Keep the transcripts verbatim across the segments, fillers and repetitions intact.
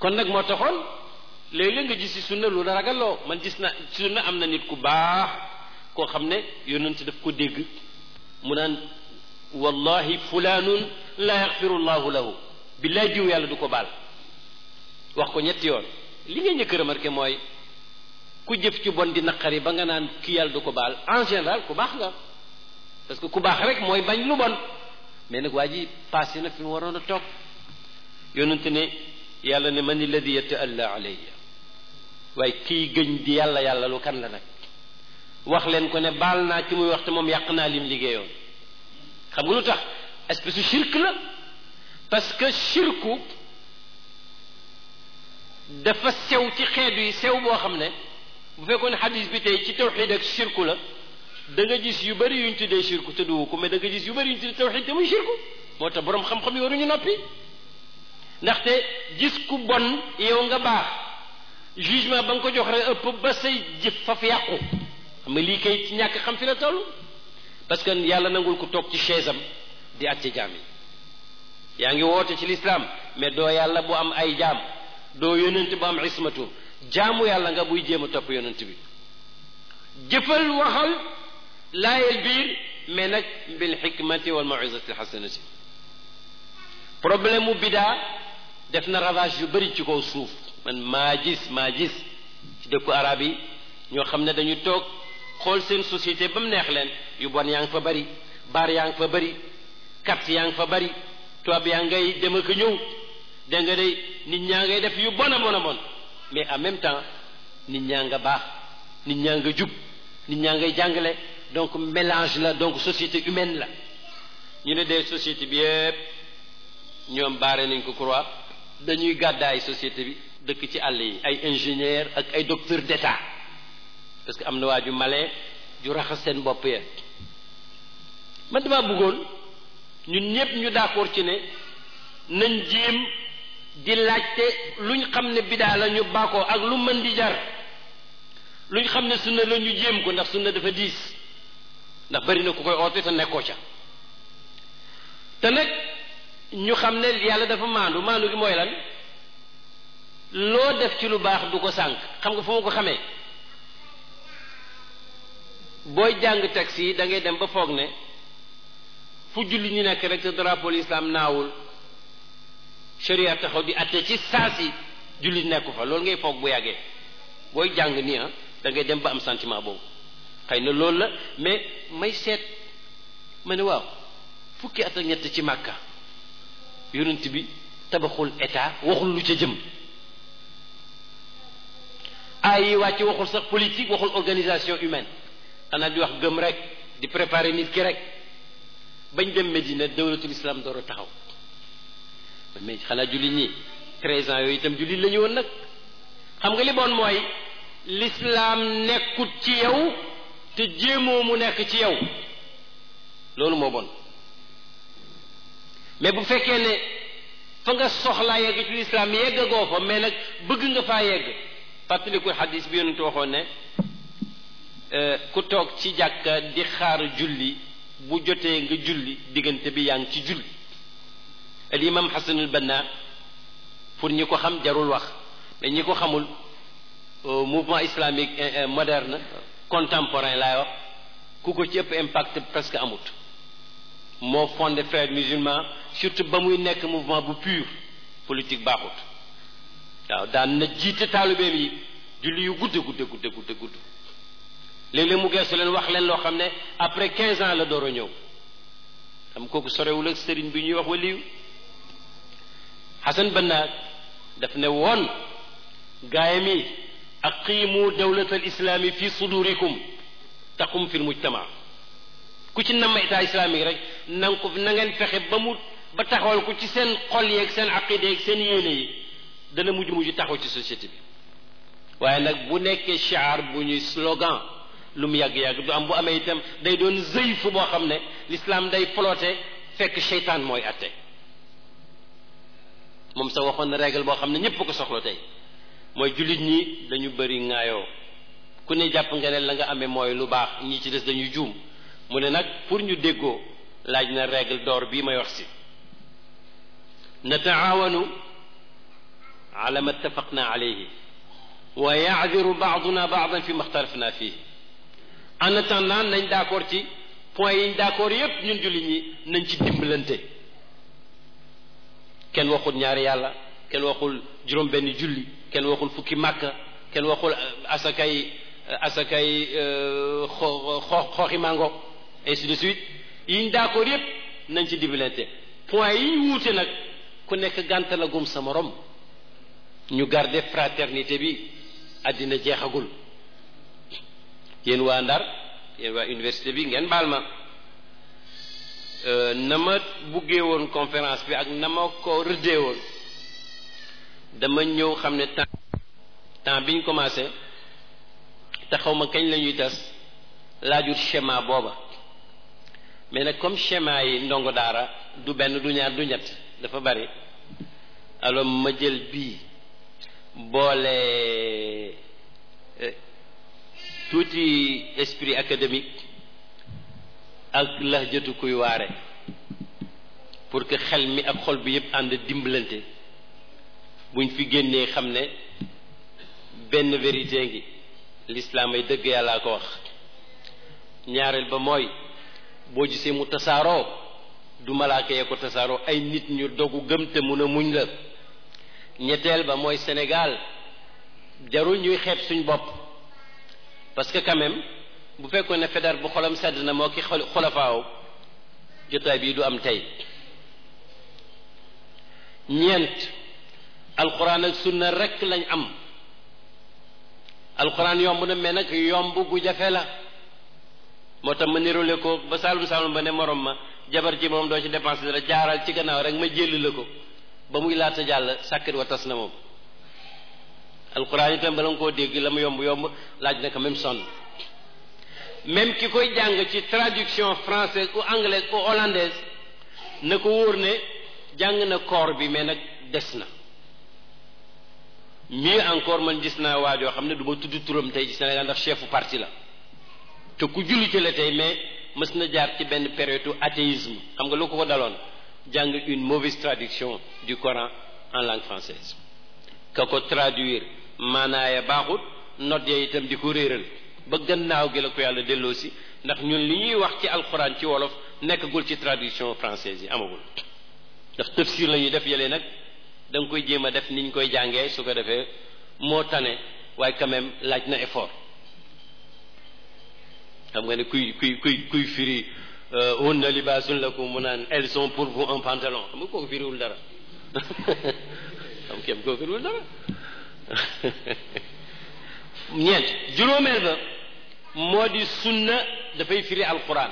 kon nag moo taxoon léeg-léeg nga gis ci sunna lu la ragalloo man gis na sunna am na nit ku baax koo xam ne yonent daf ko dégg mu naan wallahi fulaanun la yaxfiru llahu lahu billaay diw yàlla du ko baal wax ko ñetti yoon li nga njëkk remarqué mooy ku jëf ci bon di naqari ba nga naan ki yàlla du ko baal en général ku baax nga parce que ku baax rek mooy bañ lu bon mais nag waa ji passé na fi mu waroon a toog yonente ne yàlla ne man alladi yataalla alayya waaye kii gëñ di yàlla yàlla lu kan la nag wax leen ko ne baal naa ki muy wax te moom yàq naa lim liggéeyoon xam nga lu tax espèce de shirk la parce que shirku dafa sew ci xeetu yi sew boo xam ne bu fekkoon ne xadis bi tey ci tawxid ak shirku la da nga gis yu bëri yuñ tuddee shirku te duwu ko mais da nga gis yu bëri yuñ tuddee tawxid te muy shirku moo tax boroom xam-xam yi waruñu noppi ndaxte gis ku bon yow nga baax jugement ba nga ko jox rek ëpp ba say jëf faf yàqu xam nga lii kay ci ñàkk xam fi la toll parce que yàlla nangul ko toog ci chaise am di àtte jaam yi yaa ngi woote ci l'islam mais doo yàlla bu am ay jaam doo yonent bu am ismatu jaamu yàlla nga buy jéem a topp yonent bi jëfal waxal laayel biir mais nag bil xikmati wal mawizati alxasanati problème mu bidaa def na ravage yu bëri ci kaw suuf man maa gis maa gis ci dëkku arab yi ñoo xam ne dañu toog xool seen société ba mu neex leen yu bon yaa ngi fa bëri baar yaa ngi fa bëri carte yaa ngi fa bëri tubaab yaa ngay dem ak ñëw dégg nga day nit ñaa ngay def yu bon a bon a bon mais en même temps nit ñaa nga baax nit ñaa nga jub nit ñaa ngay jàngale donc mélange la donc société humaine la ñu ne des société bi yëpp ñoom baare nañ ko croix dañuy gàddaay société bi dëkk ci àll yi ay ingénieur ak ay docteur d'état parce que am na waa ju malin ju raxas seen bopp ya man dama bëggoon ñun ñëpp ñu d'accord ci ne nañ jéem di laajte luñ xam ne bidaa la ñu bàkkoo ak lu mën di jar luñ xam ne sunna la ñu jéem ko ndax sunna dafa diis ndax bari na ku koy oote te nekkoo ca te nag ñu xam ne yàlla dafa maandu maandu gi mooy lan loo def ci lu baax du ko sànq xam nga fu ma ko xamee booy jàng taxi yi da ngay dem ba foog ne fu julli ñu nekk rek te drapeau l'islam naawul sharia taxaw di atte ci saasi julli nekku fa loolu ngay foog bu yàggee booy jàng nii ah da ngay dem ba am sentiment boobu xëy na loolu la mais may seet ma ne waaw fukki at ak ñett ci màkka yonent bi tabaxul état waxul lu ca jëm ay yi wàcc waxul sax politique waxul organisation humaine xanaa di wax gëm rek di préparer nit ki rek bañ dem Medina dawlatul islam door a taxaw mais xanaa jullit ñi treize ans yooyu itam jullit la ñu woon nag xam nga li bon mooy l'islam nekkut ci yow te jéemoo mu nekk ci yow loolu moo bon mais bu fekkee ne fa nga soxlaa yegg ci l'islam yegg goo fa mais nag bëgg nga faa yegg fàttaliku xadis bi yonent waxoon ne ku toog ci jàkka di xaar julli bu jotee nga julli diggante bi yaa ngi ci julli al imam Hasan al Banna pour ñi ko xam jarul wax mais ñi ko xamul mouvement islamique moderne contemporain laay wax ku ko ci ëpp impact presque amut moo fondé frères musulmans surtout ba muy nekk mouvement bu pur politique baaxut waaw daan na jiite taalibeem yi julli yu gudde gudde gudde gudde gudd léeg-léeg mu geesu leen wax leen loo xam ne après quinze ans la door a ñëw xam kooku sorewul ak sëriñ bi ñuy wax waliyu Hasan Banna daf ne woon gaayam yi aqimu dawlat al islami fi sudurikum taqum fi l mujtama ku ci namm état islamique rek na nga ko na ngeen fexe ba mu ba taxawal ko ci seen xol yeeg seen aqida yeeg seen yéene yi dana mujj mujj taxaw ci société bi waaye nag bu nekkee shiar bu ñuy slogan lu mu yàgg-yàgg du am bu amee itam day doon zëyfu boo xam ne l'islam day flotter fekk seytaan mooy atte moom sa waxoon na règle boo xam ne ñépp ko soxla tey mooy jullit ñi dañu bëri ŋaayoo ku ne jàpp nga ne la nga amee mooy lu baax ñi ci des dañuy juum mu ne nag pour ñu déggoo laaj na règle d'or bii may wax si nataawanu ala ma ittafaqna alayhi wa yaadiru baaduna baadan fi ma xtalafna fihi en attendant nañ d'accord ci point yi ñu d'accord yépp ñun julli ñi nañ ci dimbalante kenn waxul ñaari yàlla kenn waxul juróom benn julli kenn waxul fukki màkka kenn waxul asakay asakay xoo xooxi mango ainsi de suite yi ñu d'accord yépp nañ ci dimbalante point yi ñu wuute nag ku nekk gàntalagum sa morom ñu garder fraternité bi àddina jeexagul yéen waa Ndar yéen waa université bi ngeen baal ma na ma buggee woon conférence bi ak na ma ko rëddee woon dama ñëw xam ne temps temps bi ñu commencé te xaw ma kañ la ñuy tas laajut schéma booba mais nag comme schéma yi ndongo daara du benn du ñaar du ñett dafa bari alors ma jël bii boole tuuti esprit académique ak lahjatu kuy waare pour que xel mi ak xol bi yépp ànd dimbalante buñ fi génnee xam ne benn vérité ngi l'islam ay dëgg yàllaa ko wax ñaareel ba mooy boo gisee mu tasaaroo du malaaka yee ko tasaaroo ay nit ñu dogu gëm te mun a muñ la ñetteel ba mooy Sénégal jarul ñuy xeeb suñ bopp parce que quand même bu fekkoon ne Faidherbe bu xolam sedd na moo ki xolafaaw jotaay bii du am tey ñeent alquran ak sunna rekk lañ am alquran yomb na mais nag yomb gu jafe la moo tax ma nirole ko ba saalum saalum ba ne morom ma jabar ji moom doo ci dépense dara jaaral ci gannaaw rek ma jël la ko ba muy laata jàll sàkkit wa tas na moom alquran itam bala nga koo dégg la mu yomb yomb laaj na ko même sonn même ki koy jàng ci traduction française ou anglaise ou hollandaise na ko wóor ne jàng na koor bi mais nag des na mieux encore man gis naa waajoo xam ne du ma tudd turam tey ci Sénégal ndax chefu parti la te ku julli ci la tey mais mës na jaar ci benn période athéisme xam nga lu ko ko daloon jàng une mauvaise traduction du Coran en langue française ka ko traduire maanaaya baaxut note ya itam di ko réeral ba gannaaw gi la ko yàlla delloo si ndax ñun li ñuy wax ci alxuraan ci wolof nekkagul ci traduction française yi amagul ndax tafsir la ñuy def yële nag da nga koy jéem a def ni ñu koy jàngee su ko defee moo tane waaye quand même laaj na effort xam nga ne kuy kuy kuy kuy firi hunna libaasun lakum mu naan elles sont pour vous un pantalon xam nga kooku firiwul dara xam kéem kooku firiwul dara ñeent juróomeel ba moo di sunna dafay firi alquran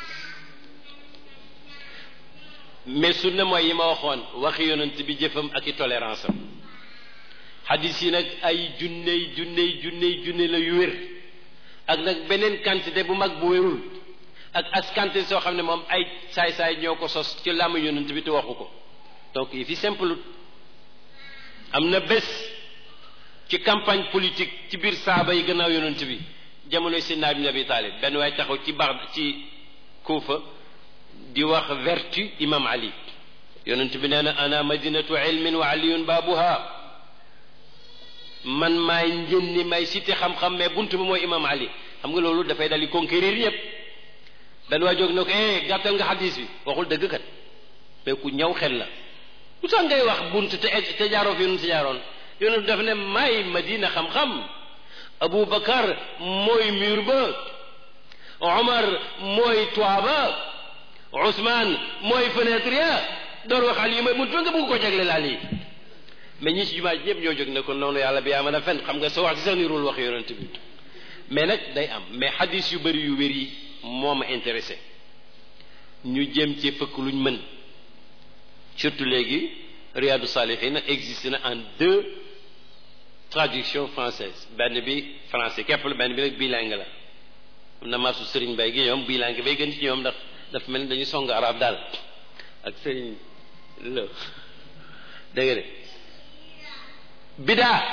mais sunna mooy yi ma waxoon waxi yonent bi jëfam ak i tolérance am hadis yi nag ay junney junney junney junne la yu wér ak nag beneen quantité bu mag bu wérul ak as quantité soo xam ne moom ay saay-saay ñoo ko sos ci làmmu yonent bi te waxu ko donc yi fi simple am na bés ci campagne politique ci biir saaba yi gannaaw yonent bi jamonoy Seydina ibn Abi Talib benn waaye taxaw ci Bagdad ci Kuufa di wax vertu imam Ali yonent bi nee na ana madinatu ilmin wa aliyun baabuha man maay njënni may cité xam-xam mais buntu bi mooy imam Ali xam nga loolu dafay dal di conquérir ñëpp benn waay jóg na ko eh gàttal nga xadis bi waxul dëgg kat mais ku ñëw xel la lu tax ngay wax buntu te te jaaroo fi yonent si jaaroon yonent dafa ne may madina xam-xam Abu Bakar mooy mur ba Omar mooy toit ba Ousmane mooy fenêtre ya door wax Ali mooy buntu nga bëgg ko jagleel Ali mais ñi ci jumaa ji ñëpp ñoo jóg ne ko noonu yàlla bi yaa mën a fen xam nga soo wax ci sax nirul wax yonent bi mais nag day am mais xadis yu bëri yu wér yi moo ma intéressé ñu jëm ci fëkk luñ mën surtout léegi Riyadou Salihine existe na en deux traductions françaises benn bi français képp la benn bi nag bilingue la am na marsu Serigne Bay gi ñoom bilingue bay gën ci ñoom ndax dafa mel ni dañuy song arab daal ak Serigne la dégg nga bidaa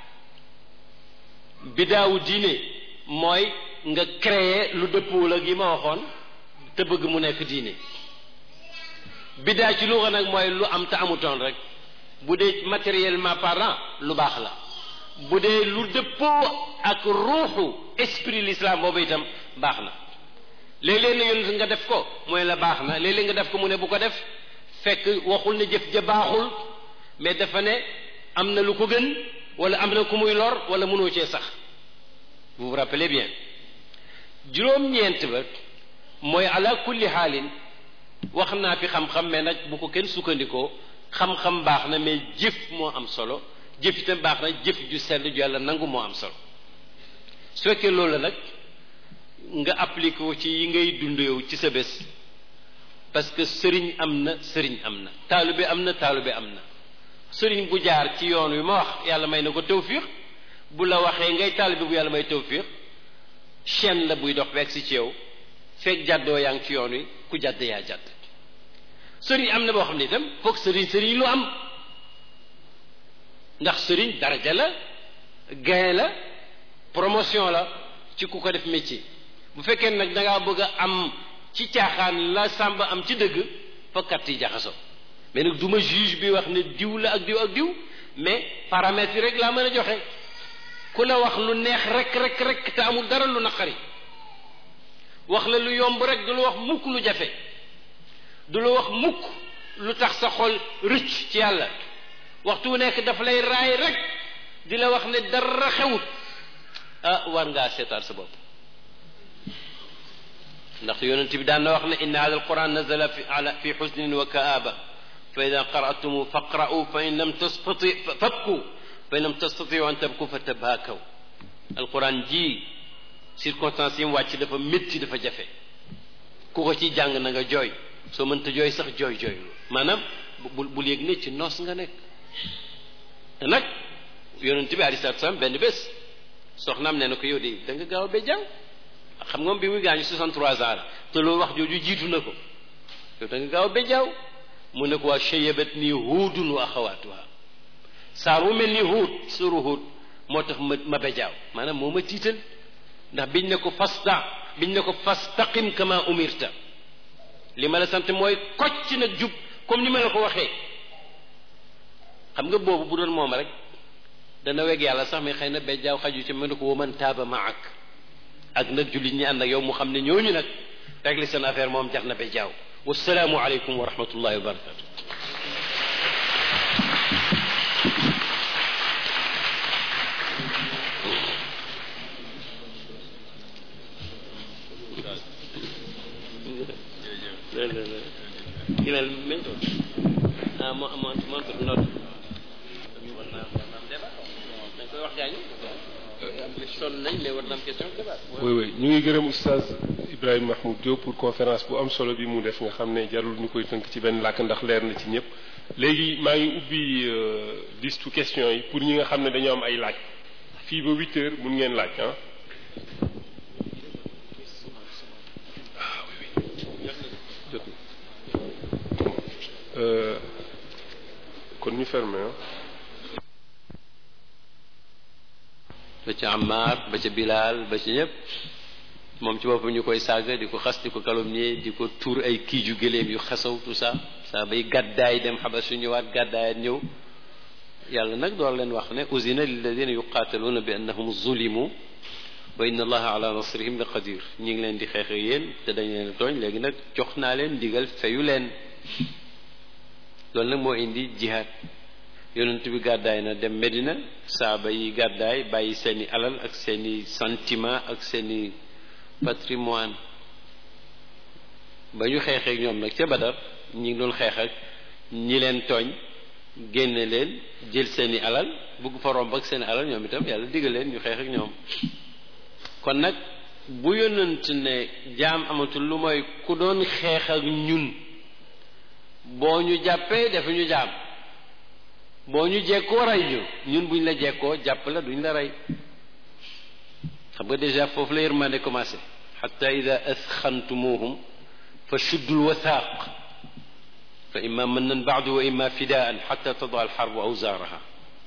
bidaawu diine mooy nga créer lu dëppoo la gi ma waxoon te bëgg mu nekk diine bidaa ci luxa nag mooy lu am te amutoon rek bu dee matériellement parlant lu baax la bu dee lu dëppoo ak ruuxu esprit l'islam boobu itam baax na léeg-léeg na yoon nga def ko mooy la baax na léeg-léeg nga def ko mu ne bu ko def fekk waxul ne jëf ja baaxul mais dafa ne am na lu ko gën wala am na ku muy lor wala mënoo cee sax vous vous rappelez bien juróom-ñeent ba mooy ala kulli xaalin wax naa fi xam-xam mais nag bu ko kenn sukkandikoo xam-xam baax na mais jëf moo am solo jëf itam baax na jëf ju sell ju yàlla nangu moo am solo su fekkee loolu la nag nga appliqué ko ci yi ngay dund yow ci sa bés parce que sëriñ am na sëriñ am na taalibe am na taalibe am na sëriñ bu jaar ci yoon wi ma wax yàlla may na ko tawfiq bu la waxee ngay taalibe bu yàlla may tawfiq chaîne la buy dox beeg si ci yow fekk jàddoo yaa ngi ci yoon wi ku jàdd yaa jàdd sëriñ am na boo xam ne itam foog sëriñ sëriñ lu am ndax sëriñ daraja la gain la promotion la ci ku ko def métier bu fekkee nag da ngaa bëgg a am ci caaxaan la sàmba am ci dëgg fakkat yi jaxaso mais nag du ma juge bi wax ne diw la ak diw ak diw mais paramètres yi rek laa mën a joxe ku la wax lu neex rek rek rek te amul dara lu naqari wax la lu yomb rek du la wax mukk lu jafe du la wax mukk lu tax sa xol rëcc ci yàlla waxtu wu nekk dafa lay raay rek di la wax ne dara xewut ah war ngaa seetaat sa bopp ndax yonent bi daan na wax ne inna hada alquran nazala fi ala fi xusnin wa kaaba fa ida qara'tumu faqra'u fa in lam tastati fabku fa in lam tastatiu an tabku fa tabakaw alquran ji circonstance yi mu wàcc dafa métti dafa jafe ku ko ci jàng na nga jooy soo mënta jooy sax jooy jooy maanaam bul bul yëg ne ci noos nga nekk te nag yonent bi alei salatu salaam benn bés soxnaam nee na ko yow de da nga gaaw a béjjaaw xam nga bi muy gaañu soixante-trois ans la te loolu wax jooju jiitu na ko yow da nga gaaw a béjjaaw mu ne ko waa shayyabat nii huudun wa axawaatuha saar wu mel ni huud suru huud moo tax ma ma béjjaaw maanaam moo ma tiital ndax biñ ne ko fasta biñ ne ko fastaqim kama umirta li ma la sant mooy kocc nag jub comme ni ma la ko waxee xam nga boobu bu doon moom rek dana weg yàlla sax mais xëy na béjjaaw xaju ci mën na ko waman taaba maak ak nag jullit ñi ànd ak yow mu xam ne ñooñu nag régler seen affaire moom jar na béjjaaw wasalaamu aleykum wa rahmatullahi wa barakatu kilal mentor ah mo mo montre note war naa war naa am débat dañ koy wax gaañu sonn nañ mais war na am question débat oui oui ñu ngi gërëm oustaz Ibrahima Mahmoud Diop pour conférence bu am solo bi mu def nga xam ne jarul ñu koy tënk ci benn làkk ndax leer na ci ñëpp léegi maa ngi ubbi liste question yi pour ñi nga xam ne dañoo am ay laaj fii ba huit heures mun ngeen laaj ah kon ñu fermé ah. ba ca Ammar ba ca Bilal ba ca ñëpp moom ci boppam ñu koy saaga di ko xas di ko calomnier di ko tuur ay kiiju gëléem yu xasaw tout ça saa bay gàddaay dem xabar su ñëwaat gàddaayaat ñëw yàlla nag door leen wax ne uzina lilladina yuqaataluuna bi annahum zulimu wa inna allaha ala nasrihim la qadir ñi ngi leen di xeex ak yéen te dañ leen tooñ léegi nag jox naa leen ndigal fayu leen loolu nag moo indi jihaad yonent bi gàddaay na dem Medina saaba yi gàddaay bàyyi seeni alal ak seeni sentiment ak seeni patrimoine ba ñu xeexeek ñoom nag ca Badar ñi ngi doon xeex ak ñi leen tooñ génne leen jël seeni alal bugg fa romb ak seeni alal ñoom itam yàlla diggal leen ñu xeex ak ñoom kon nag bu yonent ne jaam amatul lu mooy ku doon xeex ak ñun boo ñu jàppee defu ñu jaam boo ñu jekkoo rey ñu ñun buñ la jekkoo jàpp la duñ la rey xam nga déjà foofu la yërmande commencé xatta ida asxantumuhum fa shuddul wathaq fa imma mannan baadu wa imma fidaan xatta tadaa alxarbu awzaaraha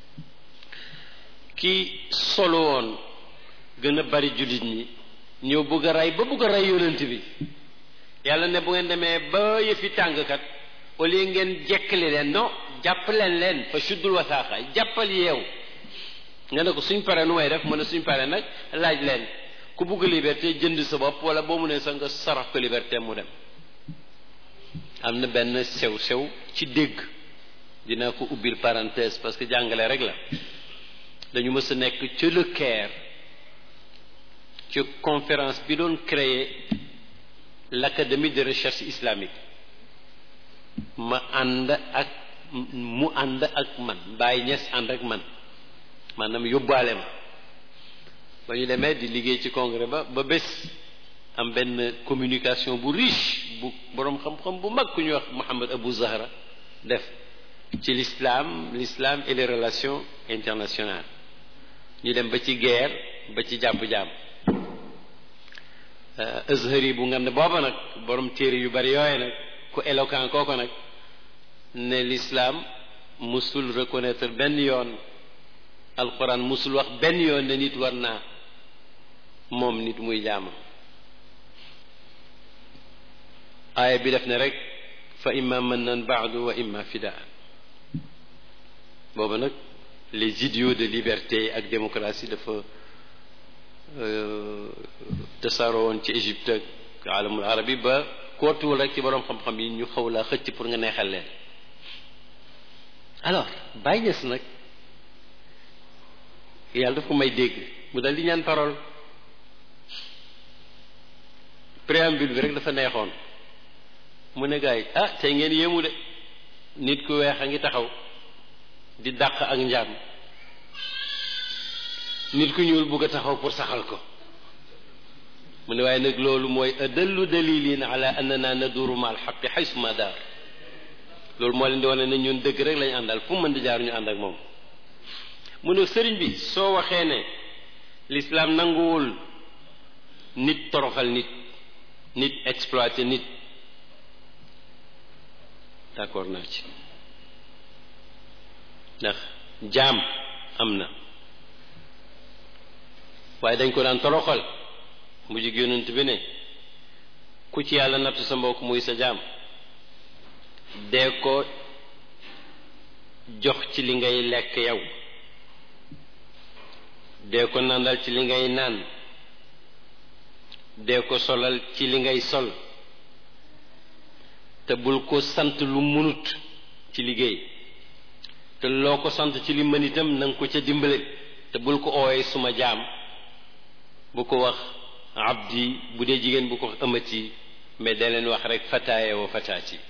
ki solo woon gën a bari jullit ñi ñëw bëgg a rey ba bëgg a rey yonent bi yàlla ne bu ngeen demee ba yëfi tàngkat au lieu ngeen jekkali leen non jàpp leen leen fa suddul wasaaqa jàppal yeew nga ne ko suñ pare nu may def mu ne suñ pare nag laaj leen ku bugg liberté jënd sa bopp wala boo mu ne sax nga sarax ko liberté mu dem. am na benn sew sew ci dégg dinaa ko ubbil parenthèse parce que jàngale rek la dañu mës a nekk ca Le Caire ci conférence bi doon créer l'académie de recherche islamique ma ànd ak mu ànd ak man Baye Niass ànd ak man maanaam yóbbaale ma ba ñu demee di liggéey ci congrès ba ba bés am benn communication bu riche bu boroom xam-xam bu mag ku ñuy wax Mohamed Abou Zahra def ci l'islam l'islam et les relations internationales ñu dem ba ci guerre ba ci jàpp-jàpp Azhari bu ngand booba nag borom téere yu bari yooye nag ku éloquent kooko nag ne l'islam musul reconnaître benn yoon alquran musul wax benn yoon ne nit war naa moom nit muy jaamam aaya bi def ne rek fa imma mannan ba'du wa imma fidaa booba nag les idéaux de liberté ak démocratie dafa tasaaroo woon ci Égypte ak alamul arabi ba kootuwul rek ci boroom xam-xam yi ñu xaw laa xëcc pour nga neexal leen alors Baye Niass nag yàlla daf ko may dégg mu dal di ñaan parole préambule bi rek dafa neexoon mu ne gars yi ah tey ngeen yéemu de nit ku weex a ngi taxaw di dàq ak njaam nit ku ñuul bugg a taxaw pour saxal ko mu ne waaye nag loolu mooy adallu dalilin ala annana naduru ma alxaqi xaysu ma daar loolu moo leen di wane ne ñun dëgg rek lañu àndal fu mu mën di jaar ñu ànd ak moom mu ne sëriñ bi soo waxee ne l'islam nanguwul nit toroxal nit nit exploité nit d'accord naa ci ndax jaam am na waaye dañ ko daan toroxal mu jig yonent bi ne ku ci yàlla nattu sa mbokk muy sa jaam dee ko jox ci li ngay lekk yow dee ko nandal ci li ngay naan dee ko solal ci li ngay sol te bul ko sant lu munut ci liggéey te loo ko sant ci li mën itam na nga ko ca dimbale te bul ko ooyee suma jaam bu ko wax abdi bu dee jigéen bu ko wax amati mais da leen wax rek fataaya wa fataati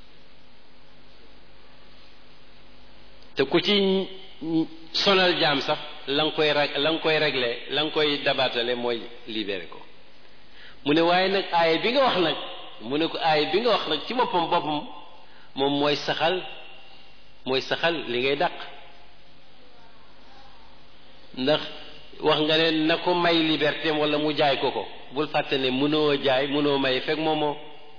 te ku ci sonal jaam sax la nga koy rag la nga koy réglé la nga koy dabaatale mooy libéré ko mu ne waaye nag aaya bi nga wax nag mu ne ko aaya bi nga wax nag ci boppam boppam moom mooy saxal mooy saxal li ngay dàq ndax wax nga ne na ko may liberté wala mu jaay ko ko bul fàtte ne mënoo jaay mënoo may fekk moomoo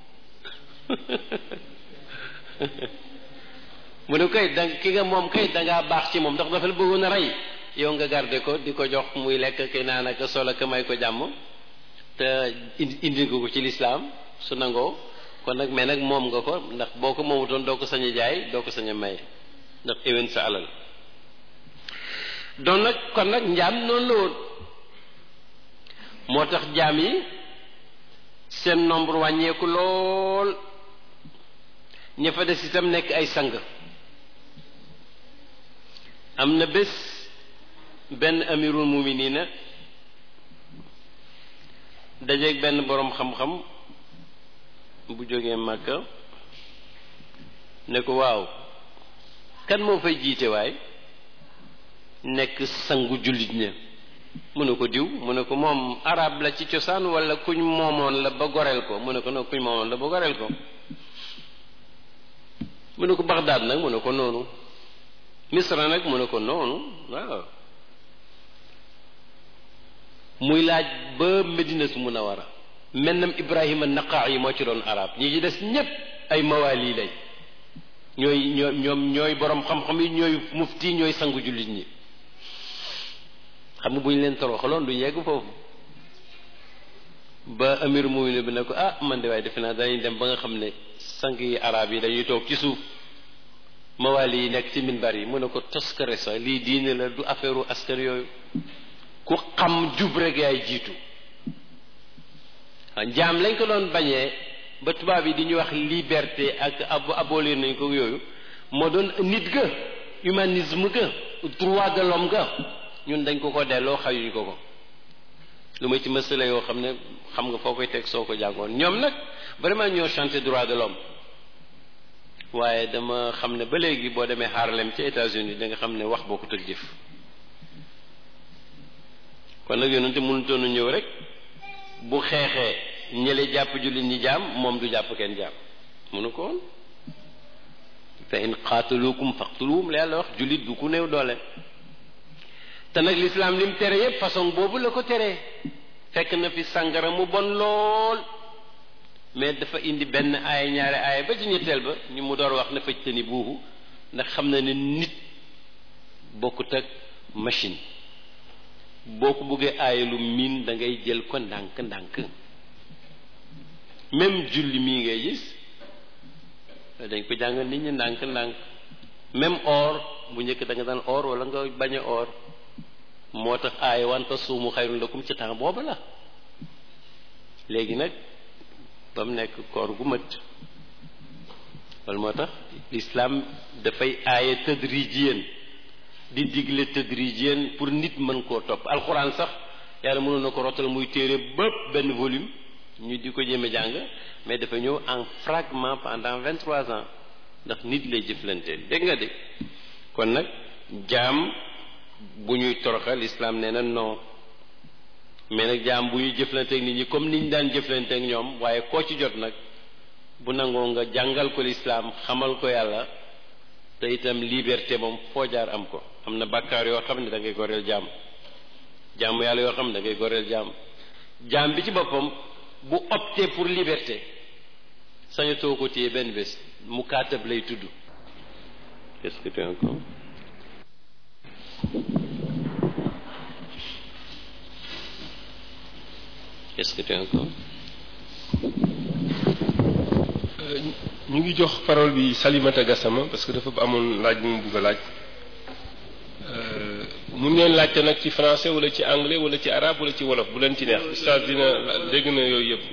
mu ne koy da ki nga moom kay dangaa baax ci moom ndax dafa la bëggoon a rey yow nga garder ko di ko jox muy lekk ki naan ak solo ak may ko jàmm te indi nga ko ci lislaam su nangoo kon nag mais nag moom nga ko ndax boo ko moomutoon doo ko sañ a jaay doo ko sañ a may ndax éwén sa alal doon nag kon nag njaam noonu la woon moo tax jaam yi seen nombre wàññeeku lool ña fa des itam nekk ay sang am na bés benn amirul muminina dajeeg benn boroom xam-xam bu jógee Màkka ne ko waaw kan moo fay jiite waay nekk sangu jullit ña mu ne ko diw mu ne ko moom arab la ci cosaan wala kuñ moomoon la ba goreel ko mu ne ko non kuñ moomoon la ba goreel ko mu ne ko Bagdad nag mu ne ko noonu Misra nag mu ne ko noonu waaw muy laaj ba Medinatu Munawara mennam Ibrahima Naqaa yi moo ci doon arab ñi ci des ñépp ay mawaali lay ñooy ñoo ñoom ñooy borom xam-xam yi ñooy mufti ñooy sangu jullit ñi xam nga bu ñu leen toroxaloon du yegg foofu ba amir mu'minin bi ne ko ah man de waaye defe naa dañuy dem ba nga xam ne sang yi arab yi dañuy toog ci suuf mawaali yi nekk ci minbar yi mu ne ko toskare sax lii diine la du affaire askan yooyu ku xam jub rek yaay jiitu njaam lañ ko doon bañee ba tubaab yi di ñu wax liberté ak ab abolir nañ ko yooyu moo doon nit ga humanisme ga droit de l'homme ga ñun dañ ko ko delloo xayuñ ko ko lu may ci masala yoo xam ne xam nga foo koy teg soo ko jàngoon ñoom nag vraiment ñoo chanté droit de l'homme waaye dama xam ne ba léegi boo demee Harlem ci États-Unis da nga xam ne wax bokkut ak jëf kon nag yonente mënutoon a ñëw rek bu xeexee ñële jàpp jullit ñi jaam moom du jàpp kenn jaam mënu ko woon fa in qaataluukum faqtuluhum la yàlla wax jullit du ku néew doole te nag l'islam lim tere yépp façon boobu la ko teree fekk na fi sàngara mu bon lool mais dafa indi benn aaya ñaari aaya ba ci ñetteel ba ñu mu door wax na fajtani buuhu ndax xam na ne nit bokkut ak machine boo ko bëggee aaya lu miin da ngay jël ko ndànk ndànk même julli mii ngay gis dañ ko jàngal nit ñi ndànk ndànk même or bu njëkk da nga daan or wala nga bañ a or moo tax aaya wanta suumu xayrun lakum ci temps booba la léegi nag ba mu nekk koor gu mët loolu moo tax l'islam dafay aaya tadrijiyen di digle tadrijiyen pour nit mën koo topp alxuraan sax yàlla mënoon na ko rottal muy téere bépp benn volume ñu di ko jéeme jàng mais dafa ñëw en fragment pendant vingt trois ans ndax nit lay jëflanteel dégg nga de kon nag jaam bu ñuy toroxal l'islam nee na non mais nag jaam bu ñuy jëflanteeg nit ñi comme niñ daan jëflanteeg ñoom waaye koo ci jot nag bu nangoo nga jàngal ko l'islam xamal ko yàlla te itam liberté moom foo jaar am ko am na bàkkaar yoo xam ne da ngay goreel jaam jaamu yàlla yoo xam ne da ngay goreel jaam jaam bi ci boppam bu opté pour liberté sañatoo ko téye benn bés mu kaatab lay tudd. Qu'est-ce que tu as encore? Qu'est-ce que tu as encore? ñu ngi jox parole bi Salimata Gassama parce que dafa amoon laaj bu mu bugg a laaj mun ngeen laajte nag ci français wala ci anglais wala ci arabe wala ci wolof bu leen ci neex ustaas dina dégg na yooyu yëpp.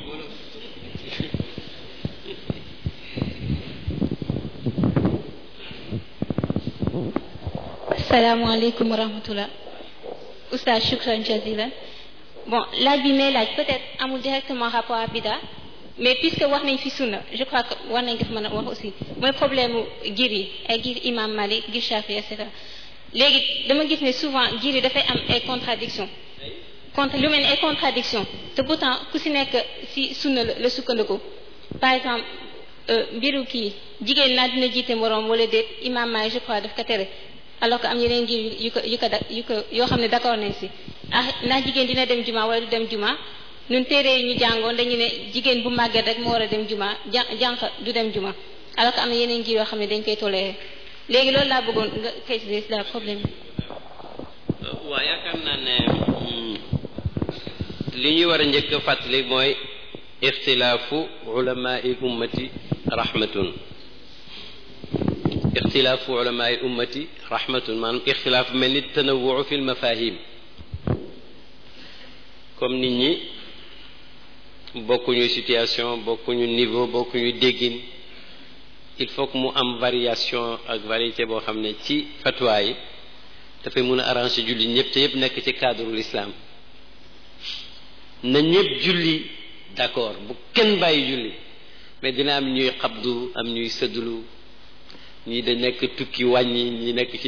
salaamaaleykum wa rahmatullah oustaz shukran jazilan bon laaj bi may laaj peut-être amul directement rapport à bida mais puisque wax nañ fi sunna je crois que war nañ def mën a wax aussi mooy problème mu gir yi ay gir imam Malik gir Shafi et cetera léegi dama gis ne souvent gir yi dafay am ay contradiction contre lu mel ni ay contradiction te pourtant ku si nekk si sunna la la sukkandiku par exemple mbiru kii jigéen naa dina jiite moroom wala déet imam Malik je crois daf ko tere alors que am yeneen ngir yu ko yu ko da yu ko yoo xam ne d'accord nañ si ah ndax jigéen dina dem juma wala du dem juma ñun téere yi ñu jàngoon dañu ne jigéen bu màgget rek moo war a dem juma jà jànq du dem juma alors que am na yeneen ngir yoo xam ne dañ koy toléré léegi loolu laa bëggoon nga préciser la problème bi. waaw yaakaar naa ne li ñuy war a njëkk a fàttali mooy ixtilaafu ulamaai ummati rahmatun ixtilaafu ulamaai ummati rahmatun maanaam ixtilaaf mel ni tanawwu fi lmafahim comme nit ñi bokkuñu situation bokkuñu niveau bokkuñu déggin il faut que mu am variation ak variété boo xam ne ci fatwa yi dafay mun a arranger julli ñëpp te yëpp nekk ci cadre l'islam na ñëpp julli d'accord bu kenn bàyyi julli mais dina am ñuy xabdu am ñuy sëddulu ñii da nekk tukki wàññi ñi nekk ci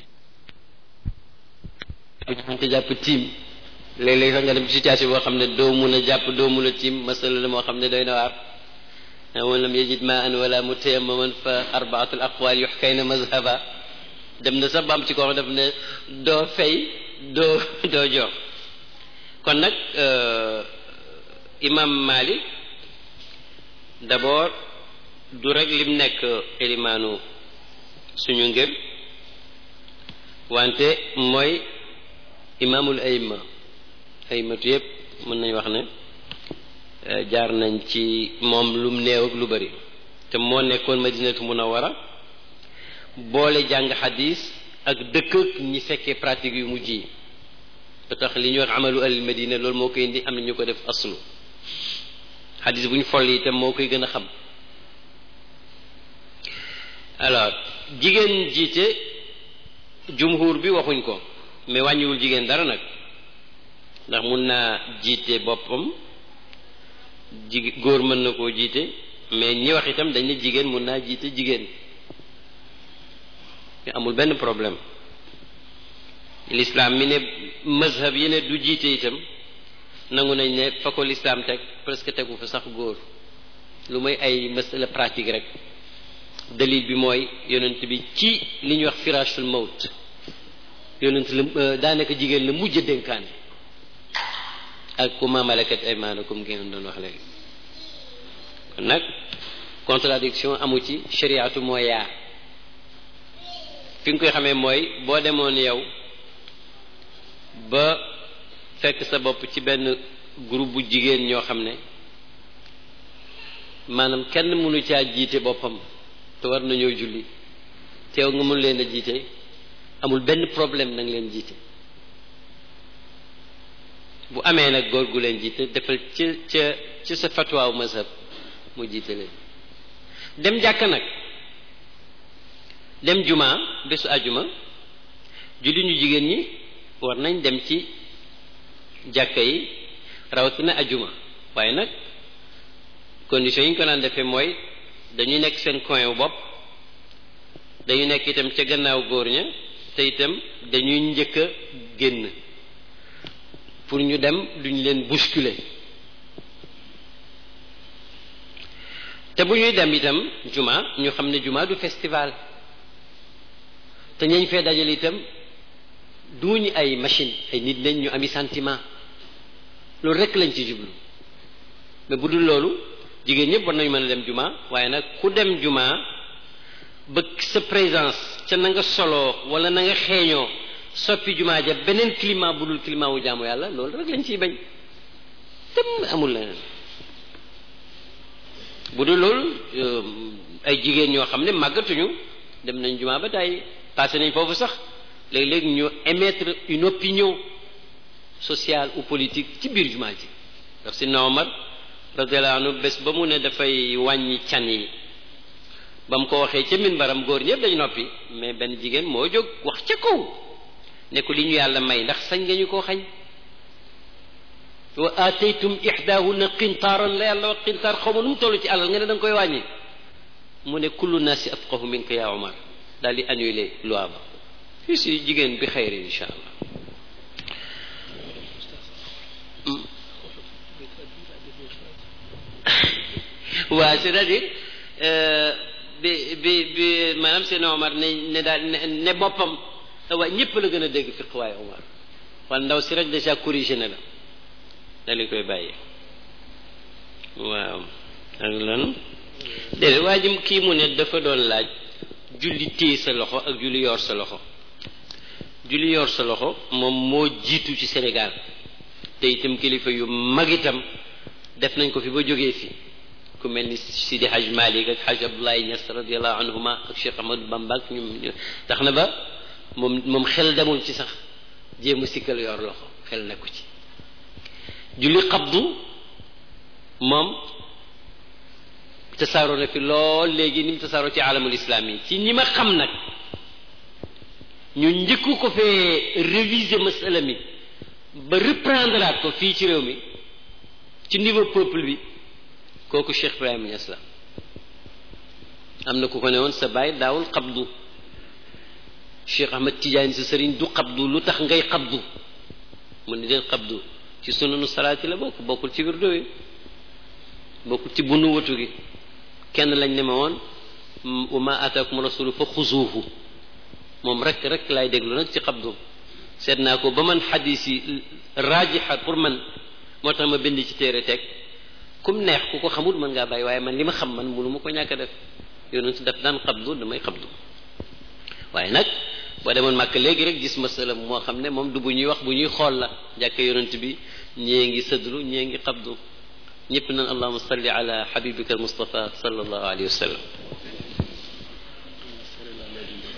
ñu ko jàpp tiim léeg-léeg sax nga dem situation boo xam ne doo mun a jàpp doo mun a tiim masala la moo xam ne doy na waar man lam yajid ma an wala mutayammaman fa arbaatul aqwal yuhkayna mazhaba dem na sax ba am ci koo xam def ne doo fay doo doo jox kon nag imam Malik d'abord du rek lim nekk élimaanu suñu ngir wante mooy imaamul ayma aymatu yëpp mën nañ wax ne jaar nañ ci moom lum néew ak lu bari te moo nekkoon Madinatu Munawwara boole jàng xadis ak dëkk ak ñi fekkee pratique yu mujj yi ba tax li ñuy wax amalu al madina loolu moo koy indi am na ñu ko def aslu xadis bu ñu folli itam moo koy gën a xam. alors jigéen jiite jumhur bi waxuñ ko mais wàññiwul jigéen dara nag ndax mun naa jiite boppam ji góor mën na koo jiite mais ñi wax itam dañ ne jigéen mun naa jiite jigéen amul benn problème. l'islam mi ne mazhab yi ne du jiite itam nangu nañ ne fa ko l'islam teg presque tegu fa sax góor lu may ay masala pratique rek. dalil bi mooy yonent bi ci li ñuy wax firashul mawt yonent la daanaka jigéen la mujj dénkaane ak ku ma malakat aymaanakum ngeen doon wax léegi kon nag contradiction amu ci shariatu mooy yaa fi nga koy xamee mooy boo demoon yow ba fekk sa bopp ci benn groupe bu jigéen ñoo xam ne maanaam kenn mënu caa jiite boppam te war nañoo julli teew nga mën leen a jiite amul benn problème nanga leen jiite bu amee nag góor gu leen jiite defal ca ca ci sa fatwaaw mazhab mu jiite leen dem jàkka nag dem juma bésu ajuma julli ñu jigéen ñi war nañ dem ci jàkka yi rawatina ajuma waaye nag condition yi ñu ko daan defee mooy dañuy nekk seen coin wu bopp dañuy nekk itam ca gannaaw góor ña te itam dañuy njëkk a génn pour ñu dem duñ leen bousculer te bu ñuy dem itam juma ñu xam ne juma du festival te ñañ fee dajale itam duñu ay machine ay nit lañ ñu ami sentiment loolu rekk lañ ci jublu mais bu dul loolu jigéen ñëpp war nañu mën a dem juma waaye nag ku dem juma ba sa présence ca na nga soloo wala na nga xeeñoo soppi juma ja beneen climat bu dul climat wu jaamu yàlla loolu rek lañ ciy bañ tam amul leneen bu dul loolu ay jigéen ñoo xam ne màggatuñu dem nañ juma ba tey passé nañ foofu sax léeg-léeg ñu émettre une opinion sociale ou politique ci biir juma ji ndax si Omar radiyallahu anhu bés ba mu ne dafay wàññi can yi ba mu ko waxee ca minbaram góor ñëpp dañu noppi mais benn jigéen moo jóg wax ca kaw ne ko li ñu yàlla may ndax sañ nga ñu koo xañ wa ataytum ihdahunna qintaaran la yàlla wax qintaar xaw ma nu mu toll ci alal nga ne da nga koy wàññi mu ne kullu naasi afqahu minka ya Omar daal di annulé loi ba fii si jigéen bi xayri insha allah waaw c'est-à-dire bi bi bi maanaam seen Omar ne ne daal ne boppam waaye ñëpp la gën a dégg fiq waaye Omar wala ndaw si rek déjà corrigé na la daal di koy bàyyee waaw ak lan déedéet waa ji kii mu ne dafa doon laaj julli téye sa loxo ak julli yor sa loxo julli yor sa loxo moom moo jiitu ci Sénégal te itam kilifa yu mag itam def nañ ko fi ba jógee fi ku mel ni Sidi Haj Malik ak Haj Abdoulaye Niass radiallahu anhuma ak Cheikh Ahmadou Bamba ak ñu tax na ba moom moom xel demul ci sax jéem a sikkal yor loxo xel nekku ci julli xabdu moom tasaaroo na fi lool léegi ni mu tasaaroo ci alamul islam yi ci ñi ma xam nag ñu njëkku ko fee réviser masala mi ba reprendre aat ko fii ci réew mi ci niveau peuple bi kooku Cheikh Ibrahima Niass la am na ku ko ne woon sa baay daawul xabdu Cheikh Ahmad Tidiane sa sëriñ du xabdu lu tax ngay xabdu mu ne leen xabdu ci sunanu salaati la bokk bokkul ci wirdo yi bokkul ci bunu watu gi kenn lañ ne ma woon wa ma ataakum rasulu fa xuzuuhu moom rek rek laay déglu nag ci xabdu seet naa ko ba man xadis yi raajixa pour man moo tax ma bind ci téere teg kum neex ku ko xamul mën ngaa bàyyi waaye man li ma xam man mënu ma ko ñàkk a def yonent def daan xabdu damay xabdu waaye nag boo demoon màkk léegi rek gis masala moo xam ne moom du bu ñuy wax bu ñuy xool la jàkk yonent bi ñee ngi sëdlu ñee ngi xabdu ñëpp nan allahuma salli ala habibika al mustafa sallallahu alayhi wa sallam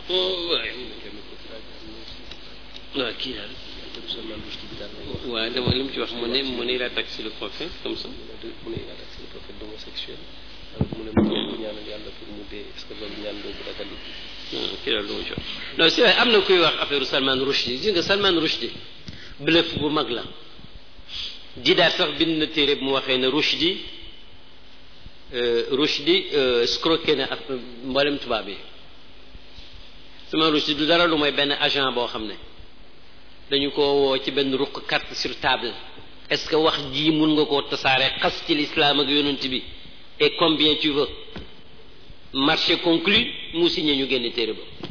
waaw kii daal waaw dama li mu ci wax mu ne mu ne il attaque sur le prophète comme ça. mu ne il attaque sur le prophète d'homosexuel mu ne mu toog ñaanal yàlla pour mu dee est-ce que loolu ñaan boobu dagal kii daal lu mu ci wax non c'est vrai am na kuy wax affaire Salman Rushdie gis nga Salman Rushdie bluff bu mag la Didaat sax bind na téere bu mu waxee ne Rushdie Rushdie escroqué na ak mboolem tubaab yi Salman Rushdie du dara lu mooy benn agent boo xam ne dañu ko woo ci benn ruq carte sur table est-ce que wax ji mun nga koo tasaare xas ci l'islam ak yonent bi et combien tu veux marché conclu mu signé ñu génne téere ba